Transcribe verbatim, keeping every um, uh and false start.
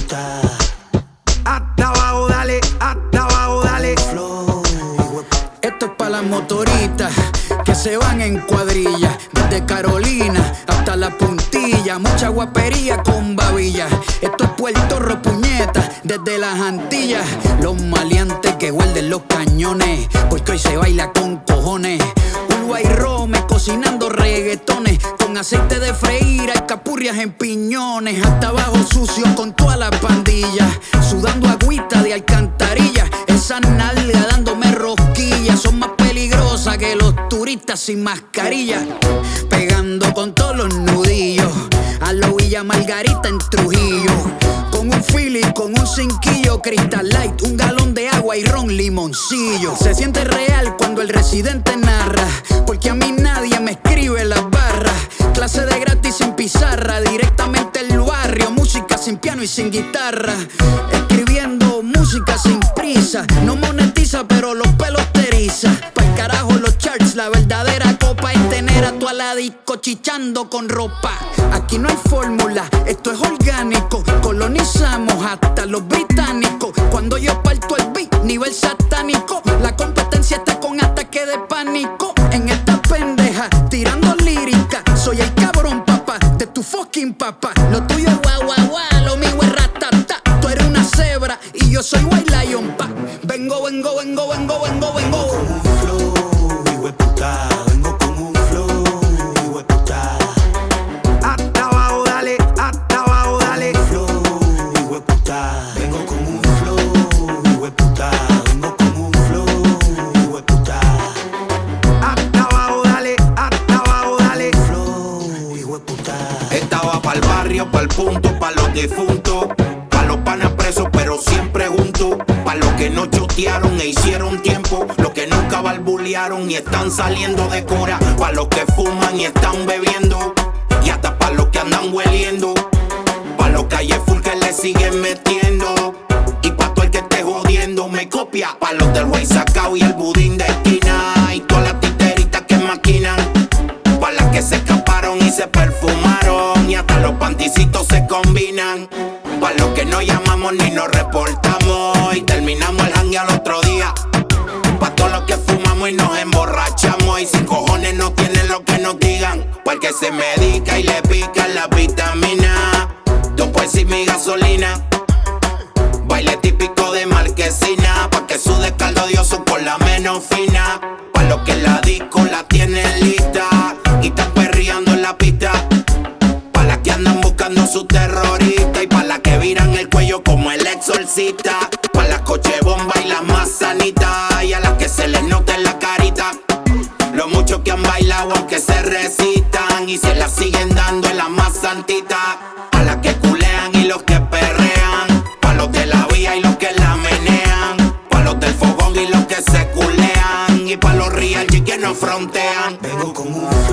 hueputa. Hasta abajo, dale, hasta abajo, dale. Flow, esto es pa' las motoritas que se van en cuadrilla, desde Carolina hasta la puntilla. Mucha guapería con babilla. Esto es Puerto Rico, puñeta, desde las Antillas. Los maleantes que guarden los cañones, porque hoy se baila con cojones. Uruguay Rome cocinando reggaetones, con aceite de freír, alcapurrias en piñones. Hasta abajo sucio con toda la pandilla, sudando agüita de alcantarilla. Esa nalga dándome rosquillas, son más peligrosas que los turistas sin mascarilla. Pegando con todos los nudillos, a lo Villa Margarita en Trujillo. Con un Philly, con un cinquillo, Crystal Light, un galón de agua y ron limoncillo. Se siente real cuando el residente narra, porque a mí nadie me escribe las barras. Clase de gratis sin pizarra, directamente el barrio. Música sin piano y sin guitarra, escribiendo música sin prisa. No monetiza pero los pelos te eriza. Pa'l carajo los charts, la verdadera copa es tener a tu aladico chichando con ropa. Aquí no hay fórmula, esto es orgánico. Colonizamos hasta los británicos. Cuando yo parto el beat, nivel satánico. La competencia está con ataque de pánico. En esta pendeja, tirando lírica. Soy el cabrón, papá, de tu fucking papá. Lo tuyo es guau, guau, guau, lo mío es ratata. Tú eres una cebra y yo soy White Lion, pa. Vengo, vengo, vengo, vengo, vengo, vengo. con un flow, hueputa. Vengo con un flow, hueputa. Hasta abajo, dale, hasta abajo, dale. Flow, hueputa. Vengo con un flow, hueputa. Vengo con un flow, hueputa. Hasta abajo, dale, hasta abajo, dale. Flow, hueputa. Estaba pa'l barrio, pa'l punto, pa' los difuntos, pa' los panas presos pero siempre juntos, pa' los que no chotearon e hicieron tiempo, los que nunca barbulearon y están saliendo de cora, pa' los que fuman y están bebiendo, y hasta pa' los que andan hueliendo, pa' los calles full que le siguen metiendo, y pa' todo el que esté jodiendo me copia, pa' los del güey sacao y el budín de esquina, y todas las titeritas que maquinan, pa' las que se escaparon y se perfumaron, y hasta los panticitos se combinan, pa' los que no llamamos ni nos reportamos y terminamos el jangue al otro día, pa' todos los que fumamos y nos emborrachamos y sin cojones no tienen lo que nos digan, pa' el que se medica y le pican la vitamina, dos pues y mi gasolina, baile típico de Marquesina, pa' que sude caldo dioso con la menos fina, pa' los que la disco la tienen lista y están perreando en la pista, pa' las que andan buscando su terrorista y pa' las que viran el cuello como el exorcista, pa' las coche bomba y las más sanitas y a las que se les nota en la carita lo mucho que han bailado aunque se resistan y se la siguen dando en la más santita, a las que culean y los que perrean, pa' los de la vía y los que la menean, pa' los del fogón y los que se culean y pa' los real G que no frontean. Vengo con un